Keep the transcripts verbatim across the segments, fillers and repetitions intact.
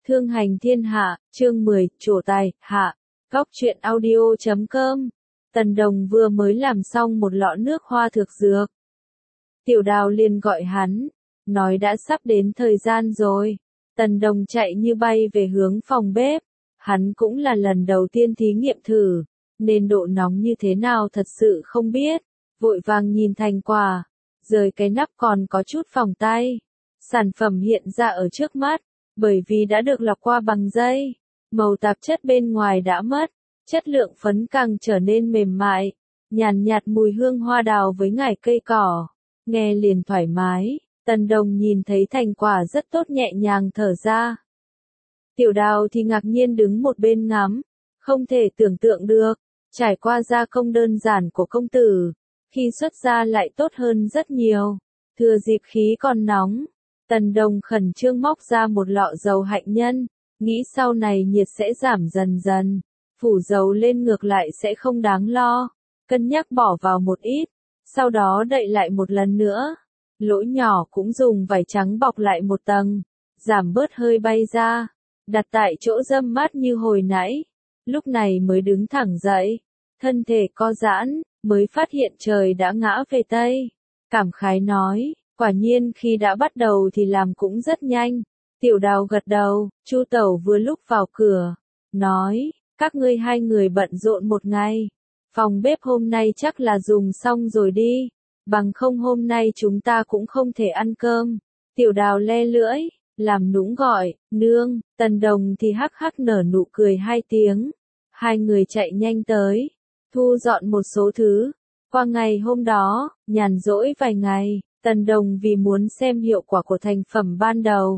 Thương hành thiên hạ, chương mười, trổ tài, hạ, góc truyện audio chấm com. Tần Đồng vừa mới làm xong một lọ nước hoa thực dược. Tiểu Đào liền gọi hắn, nói đã sắp đến thời gian rồi. Tần Đồng chạy như bay về hướng phòng bếp. Hắn cũng là lần đầu tiên thí nghiệm thử, nên độ nóng như thế nào thật sự không biết. Vội vàng nhìn thành quả, rời cái nắp còn có chút phỏng tay. Sản phẩm hiện ra ở trước mắt, bởi vì đã được lọc qua bằng dây, màu tạp chất bên ngoài đã mất, chất lượng phấn càng trở nên mềm mại, nhàn nhạt mùi hương hoa đào với ngải cây cỏ, nghe liền thoải mái. Tần Đồng nhìn thấy thành quả rất tốt nhẹ nhàng thở ra. Tiểu Đào thì ngạc nhiên đứng một bên ngắm, không thể tưởng tượng được, trải qua gia công đơn giản của công tử, khi xuất ra lại tốt hơn rất nhiều. Thừa dịp khí còn nóng, Tần Đồng khẩn trương móc ra một lọ dầu hạnh nhân, nghĩ sau này nhiệt sẽ giảm dần dần, phủ dầu lên ngược lại sẽ không đáng lo, cân nhắc bỏ vào một ít, sau đó đậy lại một lần nữa, lỗ nhỏ cũng dùng vải trắng bọc lại một tầng, giảm bớt hơi bay ra, đặt tại chỗ râm mát như hồi nãy, lúc này mới đứng thẳng dậy, thân thể co giãn, mới phát hiện trời đã ngã về Tây, cảm khái nói. Quả nhiên khi đã bắt đầu thì làm cũng rất nhanh. Tiểu Đào gật đầu, Chu Tẩu vừa lúc vào cửa, nói, các ngươi hai người bận rộn một ngày. Phòng bếp hôm nay chắc là dùng xong rồi đi, bằng không hôm nay chúng ta cũng không thể ăn cơm. Tiểu Đào le lưỡi, làm nũng gọi, nương. Tần Đồng thì hắc hắc nở nụ cười hai tiếng. Hai người chạy nhanh tới, thu dọn một số thứ. Qua ngày hôm đó, nhàn rỗi vài ngày. Tần Đồng vì muốn xem hiệu quả của thành phẩm ban đầu,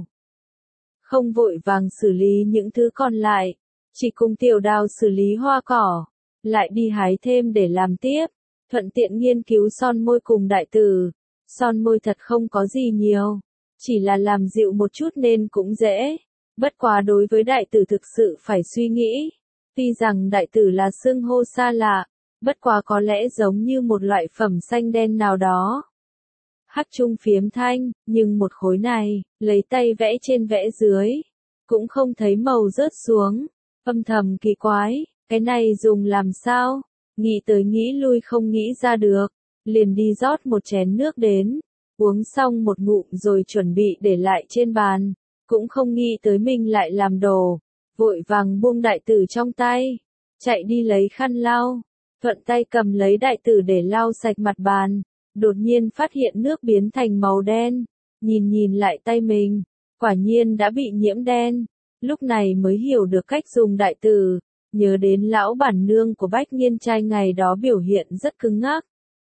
không vội vàng xử lý những thứ còn lại, chỉ cùng Tiểu Đào xử lý hoa cỏ, lại đi hái thêm để làm tiếp, thuận tiện nghiên cứu son môi cùng đại tử. Son môi thật không có gì nhiều, chỉ là làm dịu một chút nên cũng dễ, bất quá đối với đại tử thực sự phải suy nghĩ, tuy rằng đại tử là xưng hô xa lạ, bất quá có lẽ giống như một loại phẩm xanh đen nào đó. Hắc trung phiếm thanh, nhưng một khối này, lấy tay vẽ trên vẽ dưới, cũng không thấy màu rớt xuống, âm thầm kỳ quái, cái này dùng làm sao, nghĩ tới nghĩ lui không nghĩ ra được, liền đi rót một chén nước đến, uống xong một ngụm rồi chuẩn bị để lại trên bàn, cũng không nghĩ tới mình lại làm đồ, vội vàng buông đại tử trong tay, chạy đi lấy khăn lau, thuận tay cầm lấy đại tử để lau sạch mặt bàn. Đột nhiên phát hiện nước biến thành màu đen, nhìn nhìn lại tay mình, quả nhiên đã bị nhiễm đen, lúc này mới hiểu được cách dùng đại tử, nhớ đến lão bản nương của Bách Nghiên trai ngày đó biểu hiện rất cứng ngắc.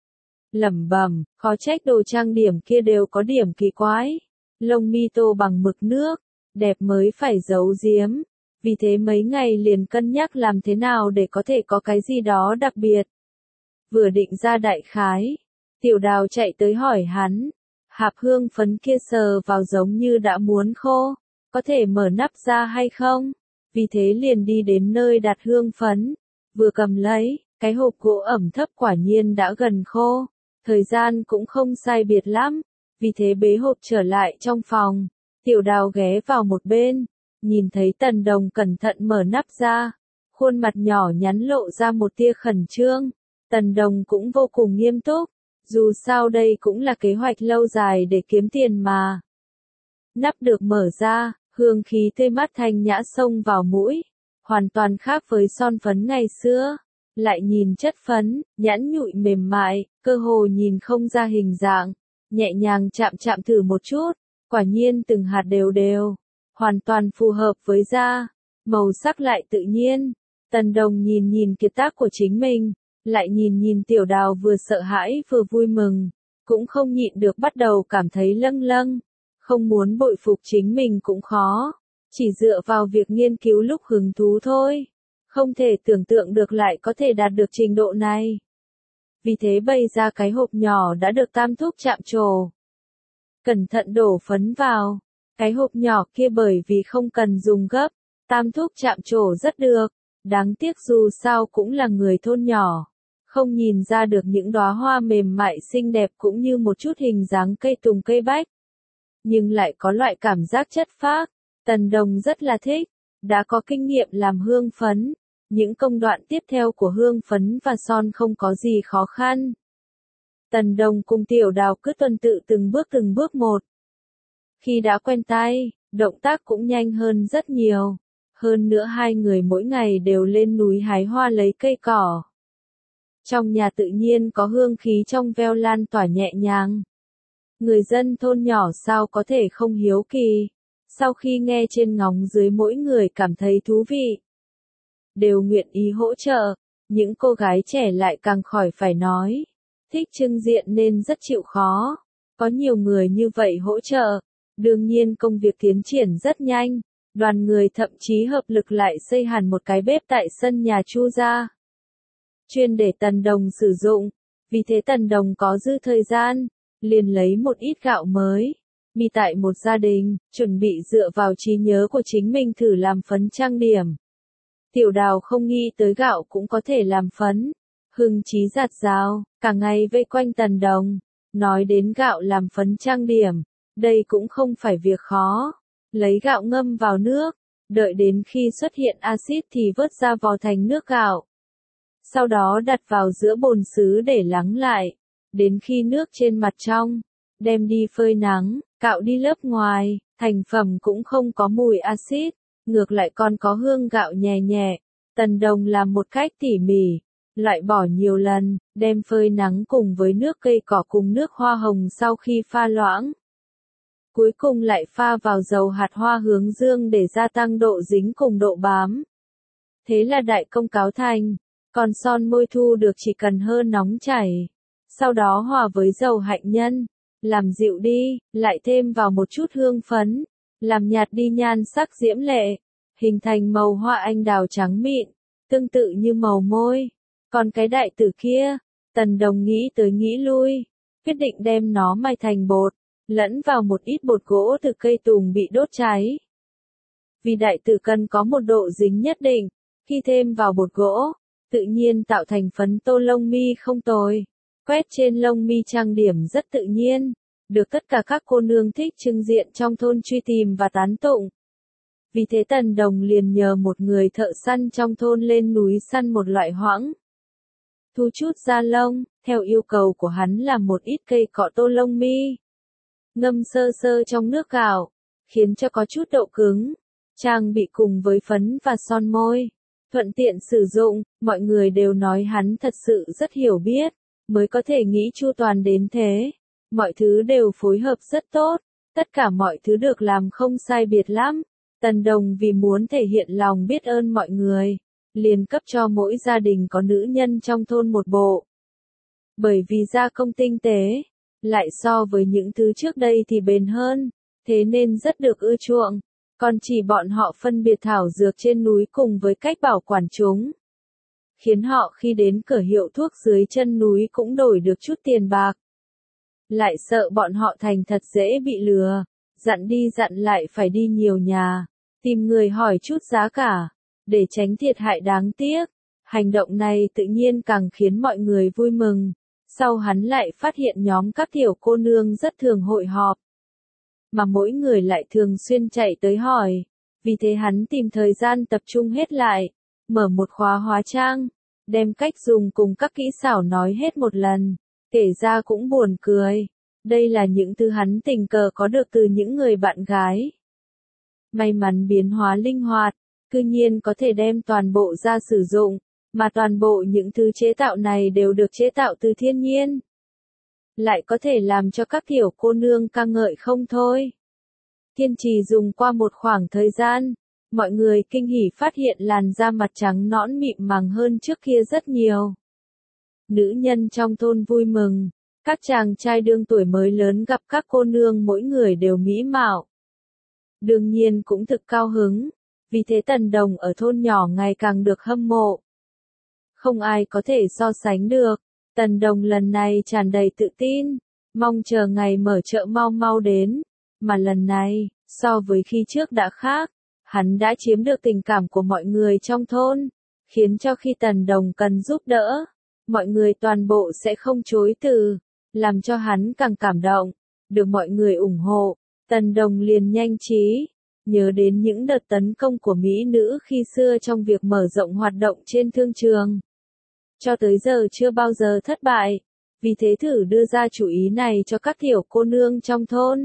Lẩm bẩm, khó trách đồ trang điểm kia đều có điểm kỳ quái, lông mi tô bằng mực nước, đẹp mới phải giấu giếm, vì thế mấy ngày liền cân nhắc làm thế nào để có thể có cái gì đó đặc biệt. Vừa định ra đại khái, Tiểu Đào chạy tới hỏi hắn, hạp hương phấn kia sờ vào giống như đã muốn khô, có thể mở nắp ra hay không? Vì thế liền đi đến nơi đặt hương phấn, vừa cầm lấy, cái hộp gỗ ẩm thấp quả nhiên đã gần khô, thời gian cũng không sai biệt lắm, vì thế bế hộp trở lại trong phòng, Tiểu Đào ghé vào một bên, nhìn thấy Tần Đồng cẩn thận mở nắp ra, khuôn mặt nhỏ nhắn lộ ra một tia khẩn trương, Tần Đồng cũng vô cùng nghiêm túc. Dù sao đây cũng là kế hoạch lâu dài để kiếm tiền mà. Nắp được mở ra, hương khí tươi mát thanh nhã xông vào mũi, hoàn toàn khác với son phấn ngày xưa. Lại nhìn chất phấn, nhẵn nhụi mềm mại, cơ hồ nhìn không ra hình dạng, nhẹ nhàng chạm chạm thử một chút, quả nhiên từng hạt đều đều, hoàn toàn phù hợp với da, màu sắc lại tự nhiên. Tần Đồng nhìn nhìn kiệt tác của chính mình. Lại nhìn nhìn Tiểu Đào vừa sợ hãi vừa vui mừng, cũng không nhịn được bắt đầu cảm thấy lâng lâng, không muốn bội phục chính mình cũng khó, chỉ dựa vào việc nghiên cứu lúc hứng thú thôi, không thể tưởng tượng được lại có thể đạt được trình độ này. Vì thế bày ra cái hộp nhỏ đã được Tam Thúc chạm trổ. Cẩn thận đổ phấn vào, cái hộp nhỏ kia bởi vì không cần dùng gấp, Tam Thúc chạm trổ rất được, đáng tiếc dù sao cũng là người thôn nhỏ. Không nhìn ra được những đóa hoa mềm mại xinh đẹp cũng như một chút hình dáng cây tùng cây bách. Nhưng lại có loại cảm giác chất phác, Tần Đồng rất là thích, đã có kinh nghiệm làm hương phấn, những công đoạn tiếp theo của hương phấn và son không có gì khó khăn. Tần Đồng cùng Tiểu Đào cứ tuần tự từng bước từng bước một. Khi đã quen tay, động tác cũng nhanh hơn rất nhiều. Hơn nữa hai người mỗi ngày đều lên núi hái hoa lấy cây cỏ. Trong nhà tự nhiên có hương khí trong veo lan tỏa nhẹ nhàng. Người dân thôn nhỏ sao có thể không hiếu kỳ. Sau khi nghe trên ngóng dưới mỗi người cảm thấy thú vị, đều nguyện ý hỗ trợ, những cô gái trẻ lại càng khỏi phải nói. Thích trưng diện nên rất chịu khó. Có nhiều người như vậy hỗ trợ, đương nhiên công việc tiến triển rất nhanh. Đoàn người thậm chí hợp lực lại xây hẳn một cái bếp tại sân nhà Chu gia, chuyên để Tần Đồng sử dụng. Vì thế Tần Đồng có dư thời gian, liền lấy một ít gạo mới, mì tại một gia đình, chuẩn bị dựa vào trí nhớ của chính mình thử làm phấn trang điểm. Tiểu Đào không nghĩ tới gạo cũng có thể làm phấn, hưng trí giạt rào, cả ngày vây quanh Tần Đồng, nói đến gạo làm phấn trang điểm, đây cũng không phải việc khó. Lấy gạo ngâm vào nước, đợi đến khi xuất hiện axit thì vớt ra vò thành nước gạo. Sau đó đặt vào giữa bồn sứ để lắng lại, đến khi nước trên mặt trong, đem đi phơi nắng, cạo đi lớp ngoài, thành phẩm cũng không có mùi axit, ngược lại còn có hương gạo nhẹ nhẹ. Tần Đồng làm một cách tỉ mỉ, loại bỏ nhiều lần, đem phơi nắng cùng với nước cây cỏ cùng nước hoa hồng sau khi pha loãng. Cuối cùng lại pha vào dầu hạt hoa hướng dương để gia tăng độ dính cùng độ bám. Thế là đại công cáo thành, còn son môi thu được chỉ cần hơi nóng chảy. Sau đó hòa với dầu hạnh nhân, làm dịu đi, lại thêm vào một chút hương phấn, làm nhạt đi nhan sắc diễm lệ, hình thành màu hoa anh đào trắng mịn, tương tự như màu môi. Còn cái đại tử kia, Tần Đồng nghĩ tới nghĩ lui, quyết định đem nó mài thành bột, lẫn vào một ít bột gỗ từ cây tùng bị đốt cháy. Vì đại tử cần có một độ dính nhất định, khi thêm vào bột gỗ, tự nhiên tạo thành phấn tô lông mi không tồi. Quét trên lông mi trang điểm rất tự nhiên, được tất cả các cô nương thích trưng diện trong thôn truy tìm và tán tụng. Vì thế Tần Đồng liền nhờ một người thợ săn trong thôn lên núi săn một loại hoãng, thu chút da lông, theo yêu cầu của hắn là một ít cây cọ tô lông mi. Ngâm sơ sơ trong nước gạo, khiến cho có chút độ cứng, trang bị cùng với phấn và son môi. Thuận tiện sử dụng, mọi người đều nói hắn thật sự rất hiểu biết, mới có thể nghĩ chu toàn đến thế. Mọi thứ đều phối hợp rất tốt, tất cả mọi thứ được làm không sai biệt lắm. Tần Đồng vì muốn thể hiện lòng biết ơn mọi người, liền cấp cho mỗi gia đình có nữ nhân trong thôn một bộ. Bởi vì gia công tinh tế, lại so với những thứ trước đây thì bền hơn, thế nên rất được ưa chuộng. Còn chỉ bọn họ phân biệt thảo dược trên núi cùng với cách bảo quản chúng, khiến họ khi đến cửa hiệu thuốc dưới chân núi cũng đổi được chút tiền bạc. Lại sợ bọn họ thành thật dễ bị lừa, dặn đi dặn lại phải đi nhiều nhà, tìm người hỏi chút giá cả, để tránh thiệt hại đáng tiếc. Hành động này tự nhiên càng khiến mọi người vui mừng. Sau hắn lại phát hiện nhóm các tiểu cô nương rất thường hội họp, mà mỗi người lại thường xuyên chạy tới hỏi. Vì thế hắn tìm thời gian tập trung hết lại, mở một khóa hóa trang, đem cách dùng cùng các kỹ xảo nói hết một lần, kể ra cũng buồn cười. Đây là những thứ hắn tình cờ có được từ những người bạn gái. May mắn biến hóa linh hoạt, cư nhiên có thể đem toàn bộ ra sử dụng, mà toàn bộ những thứ chế tạo này đều được chế tạo từ thiên nhiên. Lại có thể làm cho các tiểu cô nương ca ngợi không thôi. Kiên trì dùng qua một khoảng thời gian, mọi người kinh hỉ phát hiện làn da mặt trắng nõn mịn màng hơn trước kia rất nhiều. Nữ nhân trong thôn vui mừng, các chàng trai đương tuổi mới lớn gặp các cô nương mỗi người đều mỹ mạo. Đương nhiên cũng thực cao hứng, vì thế Tần Đồng ở thôn nhỏ ngày càng được hâm mộ. Không ai có thể so sánh được. Tần Đồng lần này tràn đầy tự tin, mong chờ ngày mở chợ mau mau đến, mà lần này, so với khi trước đã khác, hắn đã chiếm được tình cảm của mọi người trong thôn, khiến cho khi Tần Đồng cần giúp đỡ, mọi người toàn bộ sẽ không chối từ, làm cho hắn càng cảm động, được mọi người ủng hộ. Tần Đồng liền nhanh trí, nhớ đến những đợt tấn công của Mỹ nữ khi xưa trong việc mở rộng hoạt động trên thương trường. Cho tới giờ chưa bao giờ thất bại, vì thế thử đưa ra chủ ý này cho các tiểu cô nương trong thôn.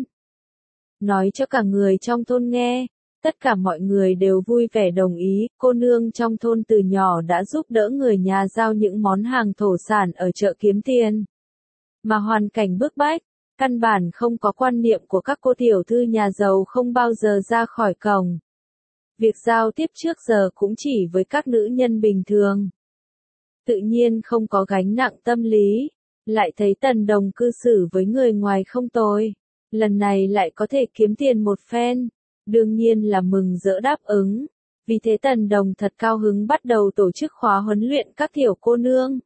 Nói cho cả người trong thôn nghe, tất cả mọi người đều vui vẻ đồng ý, cô nương trong thôn từ nhỏ đã giúp đỡ người nhà giao những món hàng thổ sản ở chợ kiếm tiền. Mà hoàn cảnh bức bách, căn bản không có quan niệm của các cô tiểu thư nhà giàu không bao giờ ra khỏi cổng. Việc giao tiếp trước giờ cũng chỉ với các nữ nhân bình thường. Tự nhiên không có gánh nặng tâm lý, lại thấy Tần Đồng cư xử với người ngoài không tồi. Lần này lại có thể kiếm tiền một phen, đương nhiên là mừng rỡ đáp ứng. Vì thế Tần Đồng thật cao hứng bắt đầu tổ chức khóa huấn luyện các tiểu cô nương.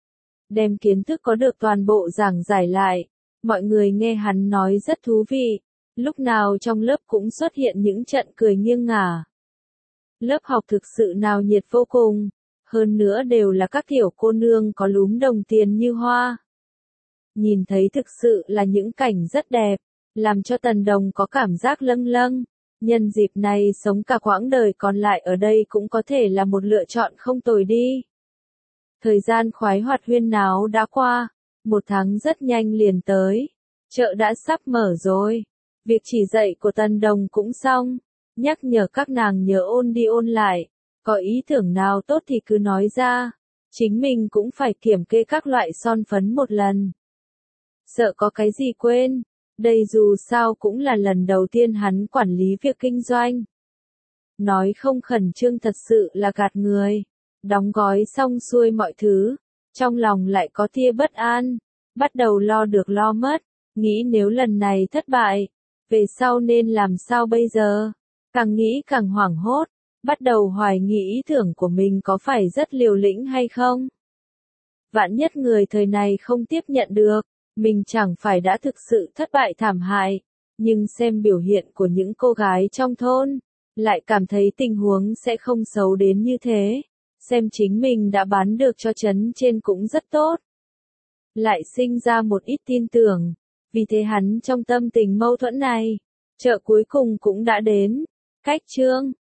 Đem kiến thức có được toàn bộ giảng giải lại, mọi người nghe hắn nói rất thú vị, lúc nào trong lớp cũng xuất hiện những trận cười nghiêng ngả. Lớp học thực sự náo nhiệt vô cùng, hơn nữa đều là các tiểu cô nương có lúm đồng tiền như hoa. Nhìn thấy thực sự là những cảnh rất đẹp, làm cho Tần Đồng có cảm giác lâng lâng. Nhân dịp này sống cả quãng đời còn lại ở đây cũng có thể là một lựa chọn không tồi đi. Thời gian khoái hoạt huyên náo đã qua, một tháng rất nhanh liền tới. Chợ đã sắp mở rồi. Việc chỉ dạy của Tần Đồng cũng xong. Nhắc nhở các nàng nhớ ôn đi ôn lại. Có ý tưởng nào tốt thì cứ nói ra. Chính mình cũng phải kiểm kê các loại son phấn một lần. Sợ có cái gì quên. Đây dù sao cũng là lần đầu tiên hắn quản lý việc kinh doanh. Nói không khẩn trương thật sự là gạt người. Đóng gói xong xuôi mọi thứ, trong lòng lại có tia bất an, bắt đầu lo được lo mất, nghĩ nếu lần này thất bại, về sau nên làm sao bây giờ, càng nghĩ càng hoảng hốt, bắt đầu hoài nghi ý tưởng của mình có phải rất liều lĩnh hay không. Vạn nhất người thời này không tiếp nhận được, mình chẳng phải đã thực sự thất bại thảm hại, nhưng xem biểu hiện của những cô gái trong thôn, lại cảm thấy tình huống sẽ không xấu đến như thế. Xem chính mình đã bán được cho trấn trên cũng rất tốt. Lại sinh ra một ít tin tưởng, vì thế hắn trong tâm tình mâu thuẫn này, chợ cuối cùng cũng đã đến. Cách chương